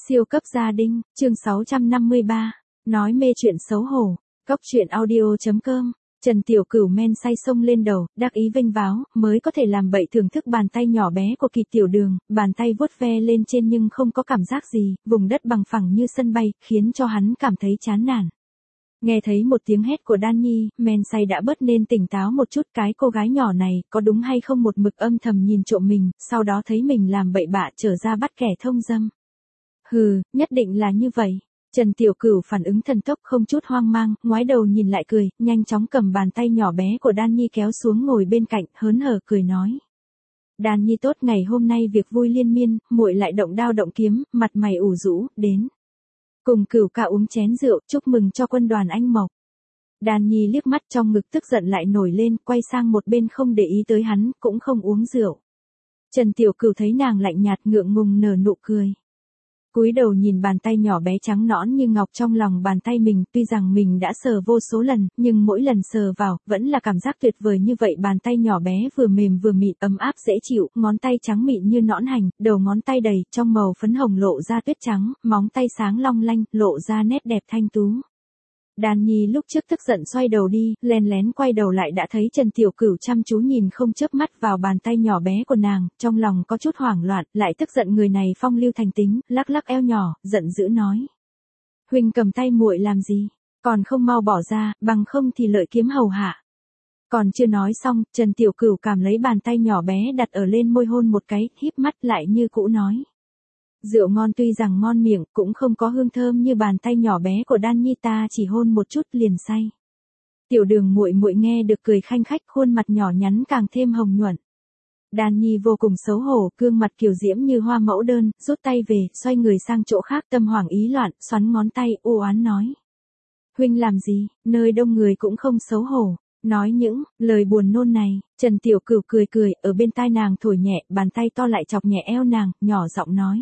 Siêu cấp gia đình, chương 653, nói mê chuyện xấu hổ, Cóc truyện audio.com, Trần Tiểu Cửu men say sông lên đầu, đắc ý vênh váo, mới có thể làm bậy thưởng thức bàn tay nhỏ bé của Kỳ Tiểu Đường, bàn tay vuốt ve lên trên nhưng không có cảm giác gì, vùng đất bằng phẳng như sân bay, khiến cho hắn cảm thấy chán nản. Nghe thấy một tiếng hét của Đan Nhi, men say đã bớt nên tỉnh táo một chút, cái cô gái nhỏ này, có đúng hay không một mực âm thầm nhìn trộm mình, sau đó thấy mình làm bậy bạ trở ra bắt kẻ thông dâm. Hừ, nhất định là như vậy. Trần Tiểu Cửu phản ứng thần tốc không chút hoang mang, ngoái đầu nhìn lại cười, nhanh chóng cầm bàn tay nhỏ bé của Đan Nhi kéo xuống ngồi bên cạnh, hớn hở cười nói. Đan Nhi tốt, ngày hôm nay việc vui liên miên, muội lại động đao động kiếm, mặt mày ủ rũ, đến. Cùng Cửu ca uống chén rượu, chúc mừng cho quân đoàn anh Mộc. Đan Nhi liếc mắt trong ngực tức giận lại nổi lên, quay sang một bên không để ý tới hắn, cũng không uống rượu. Trần Tiểu Cửu thấy nàng lạnh nhạt ngượng ngùng nở nụ cười. Cúi đầu nhìn bàn tay nhỏ bé trắng nõn như ngọc trong lòng bàn tay mình, tuy rằng mình đã sờ vô số lần, nhưng mỗi lần sờ vào, vẫn là cảm giác tuyệt vời như vậy. Bàn tay nhỏ bé vừa mềm vừa mịn, ấm áp dễ chịu, ngón tay trắng mịn như nõn hành, đầu ngón tay đầy, trong màu phấn hồng lộ ra tuyết trắng, móng tay sáng long lanh, lộ ra nét đẹp thanh tú. Đan Nhi lúc trước tức giận xoay đầu đi, lén lén quay đầu lại đã thấy Trần Tiểu Cửu chăm chú nhìn không chớp mắt vào bàn tay nhỏ bé của nàng, trong lòng có chút hoảng loạn, lại tức giận người này phong lưu thành tính, lắc lắc eo nhỏ, giận dữ nói. Huynh cầm tay muội làm gì? Còn không mau bỏ ra, bằng không thì lợi kiếm hầu hạ. Còn chưa nói xong, Trần Tiểu Cửu cảm lấy bàn tay nhỏ bé đặt ở lên môi hôn một cái, híp mắt lại như cũ nói. Rượu ngon tuy rằng ngon miệng, cũng không có hương thơm như bàn tay nhỏ bé của Đan Nhi, ta chỉ hôn một chút liền say. Tiểu Đường muội muội nghe được cười khanh khách, khuôn mặt nhỏ nhắn càng thêm hồng nhuận. Đan Nhi vô cùng xấu hổ, gương mặt kiều diễm như hoa mẫu đơn, rút tay về, xoay người sang chỗ khác, tâm hoảng ý loạn, xoắn ngón tay, u oán nói. Huynh làm gì, nơi đông người cũng không xấu hổ. Nói những lời buồn nôn này, Trần Tiểu Cửu cười cười, ở bên tai nàng thổi nhẹ, bàn tay to lại chọc nhẹ eo nàng, nhỏ giọng nói.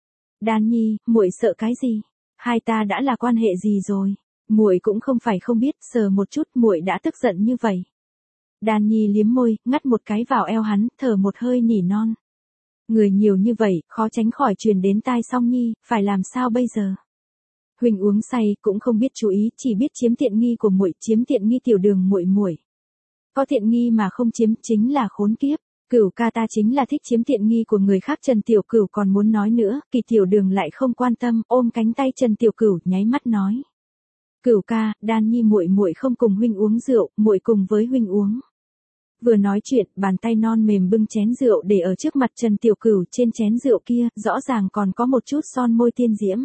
Đan Nhi, muội sợ cái gì? Hai ta đã là quan hệ gì rồi? Muội cũng không phải không biết, sờ một chút muội đã tức giận như vậy. Đan Nhi liếm môi, ngắt một cái vào eo hắn, thở một hơi nỉ non. Người nhiều như vậy, khó tránh khỏi truyền đến tai Song Nhi, phải làm sao bây giờ? Huynh uống say cũng không biết chú ý, chỉ biết chiếm tiện nghi của muội, chiếm tiện nghi Tiểu Đường muội muội. Có tiện nghi mà không chiếm chính là khốn kiếp. Cửu ca ta chính là thích chiếm tiện nghi của người khác. Trần Tiểu Cửu còn muốn nói nữa, Kỳ Tiểu Đường lại không quan tâm, ôm cánh tay Trần Tiểu Cửu, nháy mắt nói. Cửu ca, Đan Nhi muội muội không cùng huynh uống rượu, muội cùng với huynh uống. Vừa nói chuyện, bàn tay non mềm bưng chén rượu để ở trước mặt Trần Tiểu Cửu, trên chén rượu kia, rõ ràng còn có một chút son môi tiên diễm.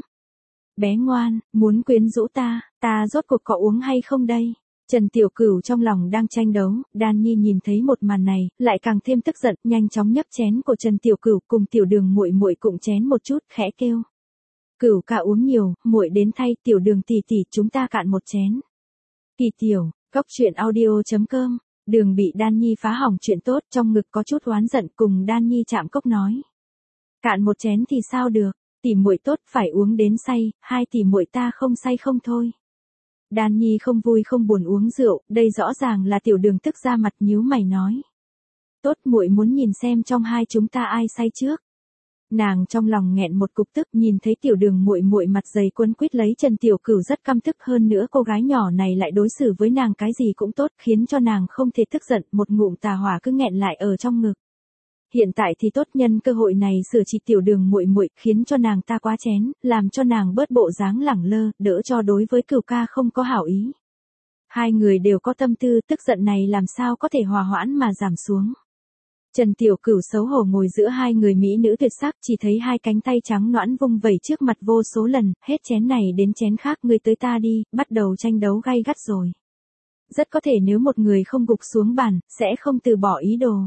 Bé ngoan, muốn quyến rũ ta rốt cuộc có uống hay không đây? Trần Tiểu Cửu trong lòng đang tranh đấu, Đan Nhi nhìn thấy một màn này, lại càng thêm tức giận, nhanh chóng nhấc chén của Trần Tiểu Cửu cùng Tiểu Đường muội muội cùng chén một chút, khẽ kêu. Cửu ca uống nhiều, muội đến thay, Tiểu Đường tỷ tỷ chúng ta cạn một chén. Kỳ Tiểu, Cóc truyện audio.com, Đường bị Đan Nhi phá hỏng chuyện tốt, trong ngực có chút oán giận, cùng Đan Nhi chạm cốc nói. Cạn một chén thì sao được, tỷ muội tốt phải uống đến say, hai tỷ muội ta không say không thôi. Đan Nhi không vui không buồn uống rượu, đây rõ ràng là Tiểu Đường tức ra mặt nhíu mày nói. Tốt, muội muốn nhìn xem trong hai chúng ta ai say trước. Nàng trong lòng nghẹn một cục tức, nhìn thấy Tiểu Đường muội muội mặt dày quấn quýt lấy Trần Tiểu Cửu rất căm tức, hơn nữa cô gái nhỏ này lại đối xử với nàng cái gì cũng tốt, khiến cho nàng không thể tức giận, một ngụm tà hỏa cứ nghẹn lại ở trong ngực. Hiện tại thì tốt, nhân cơ hội này sửa trị Tiểu Đường muội muội, khiến cho nàng ta quá chén, làm cho nàng bớt bộ dáng lẳng lơ, đỡ cho đối với Cửu ca không có hảo ý. Hai người đều có tâm tư, tức giận này làm sao có thể hòa hoãn mà giảm xuống. Trần Tiểu Cửu xấu hổ ngồi giữa hai người mỹ nữ tuyệt sắc, chỉ thấy hai cánh tay trắng nõn vung vẩy trước mặt vô số lần, hết chén này đến chén khác, ngươi tới ta đi, bắt đầu tranh đấu gay gắt rồi. Rất có thể nếu một người không gục xuống bàn, sẽ không từ bỏ ý đồ.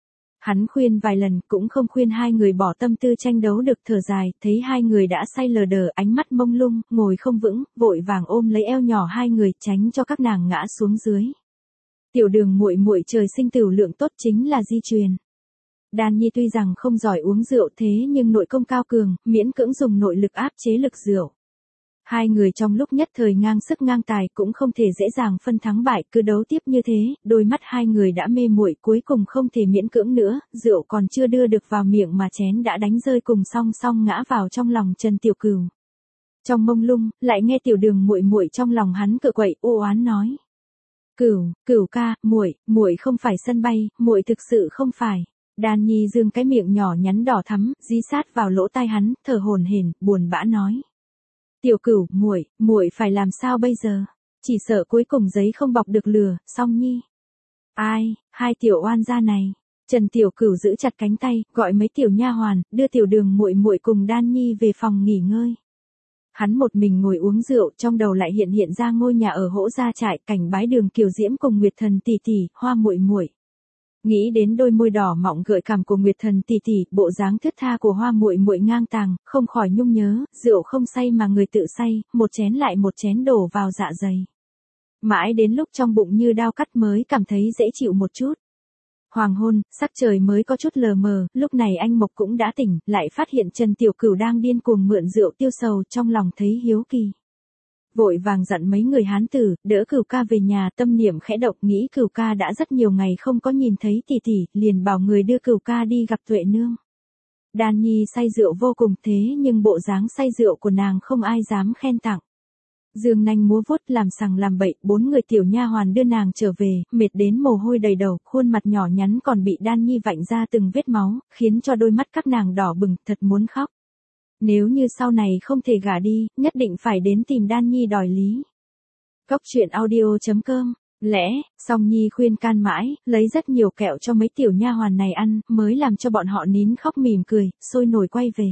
Hắn khuyên vài lần, cũng không khuyên hai người bỏ tâm tư tranh đấu được, thở dài, thấy hai người đã say lờ đờ, ánh mắt mông lung, ngồi không vững, vội vàng ôm lấy eo nhỏ hai người, tránh cho các nàng ngã xuống dưới. Tiểu Đường muội muội trời sinh tửu lượng tốt chính là di truyền. Đan Nhi tuy rằng không giỏi uống rượu thế nhưng nội công cao cường, miễn cưỡng dùng nội lực áp chế lực rượu. Hai người trong lúc nhất thời ngang sức ngang tài cũng không thể dễ dàng phân thắng bại, cứ đấu tiếp như thế, đôi mắt hai người đã mê muội, cuối cùng không thể miễn cưỡng nữa, rượu còn chưa đưa được vào miệng mà chén đã đánh rơi cùng song song ngã vào trong lòng Trần Tiểu Cửu. Trong mông lung, lại nghe Tiểu Đường muội muội trong lòng hắn cựa quậy, u oán nói: Cửu ca, muội không phải sân bay, muội thực sự không phải. Đan Nhi dương cái miệng nhỏ nhắn đỏ thắm, dí sát vào lỗ tai hắn, thở hổn hển, buồn bã nói: Tiểu Cửu, muội phải làm sao bây giờ? Chỉ sợ cuối cùng giấy không bọc được lửa, Song Nhi. Ai, hai tiểu oan gia này. Trần Tiểu Cửu giữ chặt cánh tay, gọi mấy tiểu nha hoàn, đưa Tiểu Đường muội muội cùng Đan Nhi về phòng nghỉ ngơi. Hắn một mình ngồi uống rượu, trong đầu lại hiện ra ngôi nhà ở Hỗ Gia Trại, cảnh bái Đường Kiều Diễm cùng Nguyệt Thần tỷ tỷ, Hoa muội muội. Nghĩ đến đôi môi đỏ mọng gợi cảm của Nguyệt Thần tỷ tỷ, bộ dáng thướt tha của Hoa muội muội ngang tàng, không khỏi nhung nhớ, rượu không say mà người tự say, một chén lại một chén đổ vào dạ dày. Mãi đến lúc trong bụng như đao cắt mới cảm thấy dễ chịu một chút. Hoàng hôn, sắc trời mới có chút lờ mờ, lúc này anh Mộc cũng đã tỉnh, lại phát hiện Trần Tiểu Cửu đang điên cuồng mượn rượu tiêu sầu, trong lòng thấy hiếu kỳ. Vội vàng dặn mấy người hán tử, đỡ Cửu ca về nhà, tâm niệm khẽ động, nghĩ Cửu ca đã rất nhiều ngày không có nhìn thấy tỷ tỷ, liền bảo người đưa Cửu ca đi gặp Tuệ nương. Đan Nhi say rượu vô cùng, thế nhưng bộ dáng say rượu của nàng không ai dám khen tặng. Dương nanh múa vuốt, làm sằng làm bậy, 4 người tiểu nha hoàn đưa nàng trở về, mệt đến mồ hôi đầy đầu, khuôn mặt nhỏ nhắn còn bị Đan Nhi vạch ra từng vết máu, khiến cho đôi mắt các nàng đỏ bừng, thật muốn khóc. Nếu như sau này không thể gả đi, nhất định phải đến tìm Đan Nhi đòi lý. Cốc truyện audio.com. Lẽ, Song Nhi khuyên can mãi, lấy rất nhiều kẹo cho mấy tiểu nha hoàn này ăn, mới làm cho bọn họ nín khóc mỉm cười, sôi nổi quay về.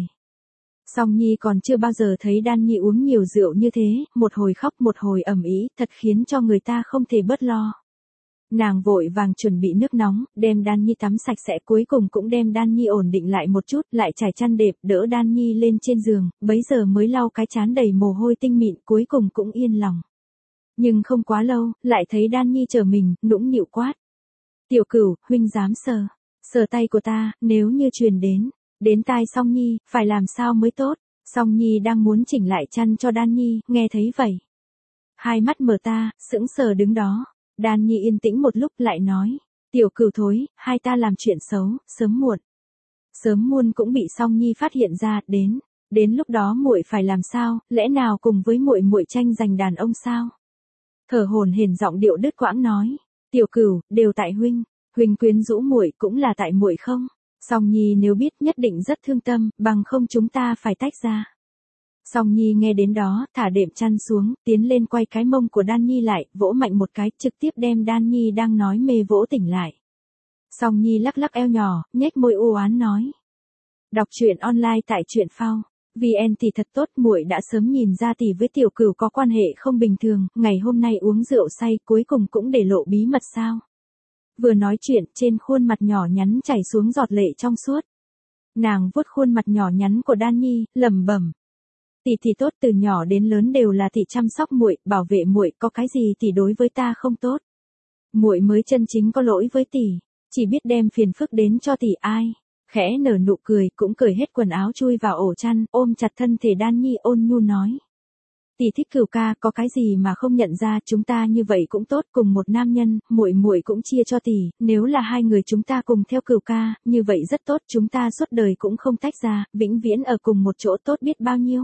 Song Nhi còn chưa bao giờ thấy Đan Nhi uống nhiều rượu như thế, một hồi khóc một hồi ầm ĩ, thật khiến cho người ta không thể bớt lo. Nàng vội vàng chuẩn bị nước nóng, đem Đan Nhi tắm sạch sẽ, cuối cùng cũng đem Đan Nhi ổn định lại một chút, lại trải chăn đệm, đỡ Đan Nhi lên trên giường, bấy giờ mới lau cái trán đầy mồ hôi tinh mịn, cuối cùng cũng yên lòng. Nhưng không quá lâu, lại thấy Đan Nhi trở mình, nũng nịu quát: Tiểu Cửu, huynh dám sờ tay của ta, nếu như truyền đến tai Song Nhi, phải làm sao mới tốt? Song Nhi đang muốn chỉnh lại chăn cho Đan Nhi, nghe thấy vậy. Hai mắt mở ta, sững sờ đứng đó. Đan Nhi yên tĩnh một lúc lại nói: Tiểu Cửu thối, hai ta làm chuyện xấu, sớm muộn cũng bị Song Nhi phát hiện ra, đến lúc đó muội phải làm sao, lẽ nào cùng với muội tranh giành đàn ông sao? Thở hổn hển giọng điệu đứt quãng nói: Tiểu Cửu, đều tại huynh quyến rũ muội cũng là tại muội không? Song Nhi nếu biết nhất định rất thương tâm, bằng không chúng ta phải tách ra. Song Nhi nghe đến đó, thả đệm chăn xuống, tiến lên quay cái mông của Đan Nhi lại, vỗ mạnh một cái, trực tiếp đem Đan Nhi đang nói mê vỗ tỉnh lại. Song Nhi lắc lắc eo nhỏ, nhếch môi u oán nói: Đọc truyện online tại truyện phao VN thì thật tốt, muội đã sớm nhìn ra tỷ với Tiểu Cửu có quan hệ không bình thường, ngày hôm nay uống rượu say cuối cùng cũng để lộ bí mật sao? Vừa nói chuyện, trên khuôn mặt nhỏ nhắn chảy xuống giọt lệ trong suốt. Nàng vuốt khuôn mặt nhỏ nhắn của Đan Nhi, lẩm bẩm: Tỷ tốt, từ nhỏ đến lớn đều là tỷ chăm sóc muội, bảo vệ muội, có cái gì tỷ đối với ta không tốt? Muội mới chân chính có lỗi với tỷ, chỉ biết đem phiền phức đến cho tỷ ai. Khẽ nở nụ cười, cũng cởi hết quần áo chui vào ổ chăn, ôm chặt thân thể Đan Nhi ôn nhu nói: Tỷ thích Cửu ca, có cái gì mà không nhận ra, chúng ta như vậy cũng tốt, cùng một nam nhân, muội cũng chia cho tỷ, nếu là hai người chúng ta cùng theo Cửu ca, như vậy rất tốt, chúng ta suốt đời cũng không tách ra, vĩnh viễn ở cùng một chỗ tốt biết bao nhiêu.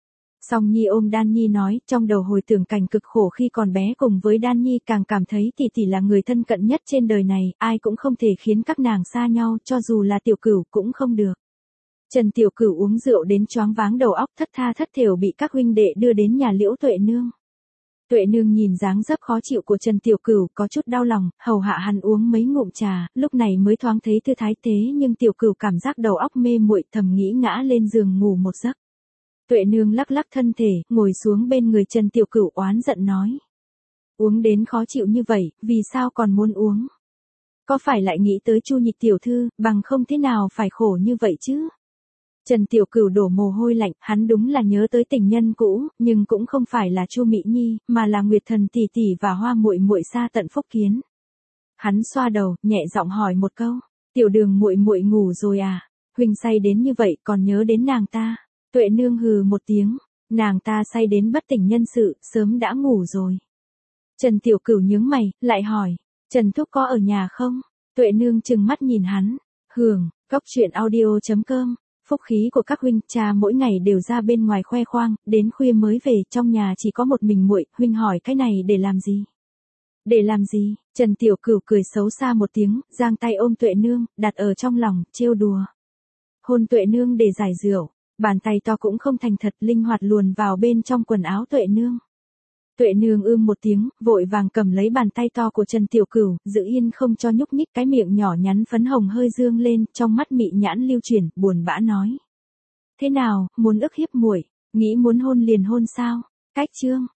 Song Nhi ôm Đan Nhi nói, trong đầu hồi tưởng cảnh cực khổ khi còn bé cùng với Đan Nhi, càng cảm thấy tỷ là người thân cận nhất trên đời này, ai cũng không thể khiến các nàng xa nhau, cho dù là Tiểu Cửu cũng không được. Trần Tiểu Cửu uống rượu đến choáng váng đầu óc, thất tha thất thểu bị các huynh đệ đưa đến nhà Liễu Tuệ nương. Tuệ nương nhìn dáng dấp khó chịu của Trần Tiểu Cửu, có chút đau lòng, hầu hạ hắn uống mấy ngụm trà, lúc này mới thoáng thấy thư thái tế, nhưng Tiểu Cửu cảm giác đầu óc mê muội, thầm nghĩ ngã lên giường ngủ một giấc. Tuệ nương lắc lắc thân thể, ngồi xuống bên người Trần Tiểu Cửu oán giận nói: Uống đến khó chịu như vậy, vì sao còn muốn uống? Có phải lại nghĩ tới Chu Nhịch tiểu thư, bằng không thế nào phải khổ như vậy chứ? Trần Tiểu Cửu đổ mồ hôi lạnh, hắn đúng là nhớ tới tình nhân cũ, nhưng cũng không phải là Chu Mỹ Nhi, mà là Nguyệt Thần tỷ tỷ và Hoa muội muội xa tận Phúc Kiến. Hắn xoa đầu, nhẹ giọng hỏi một câu: Tiểu Đường muội muội ngủ rồi à? Huynh say đến như vậy còn nhớ đến nàng ta? Tuệ nương hừ một tiếng, Nàng ta say đến bất tỉnh nhân sự, sớm đã ngủ rồi. Trần Tiểu Cửu nhướng mày, lại hỏi, Trần Thúc có ở nhà không? Tuệ Nương trừng mắt nhìn hắn, hưởng, cóc truyện audio.com, phúc khí của các huynh, cha mỗi ngày đều ra bên ngoài khoe khoang, đến khuya mới về, trong nhà chỉ có một mình muội, huynh hỏi cái này để làm gì? Để làm gì? Trần Tiểu Cửu cười xấu xa một tiếng, giang tay ôm Tuệ Nương, đặt ở trong lòng, trêu đùa. Hôn Tuệ Nương để giải rượu, bàn tay to cũng không thành thật, linh hoạt luồn vào bên trong quần áo Tuệ Nương. Tuệ Nương một tiếng, vội vàng cầm lấy bàn tay to của Trần Tiểu Cửu, giữ yên không cho nhúc nhích, cái miệng nhỏ nhắn phấn hồng hơi dương lên, trong mắt mị nhãn lưu chuyển, buồn bã nói. Thế nào, muốn ức hiếp muội, nghĩ muốn hôn liền hôn sao? Cách chương.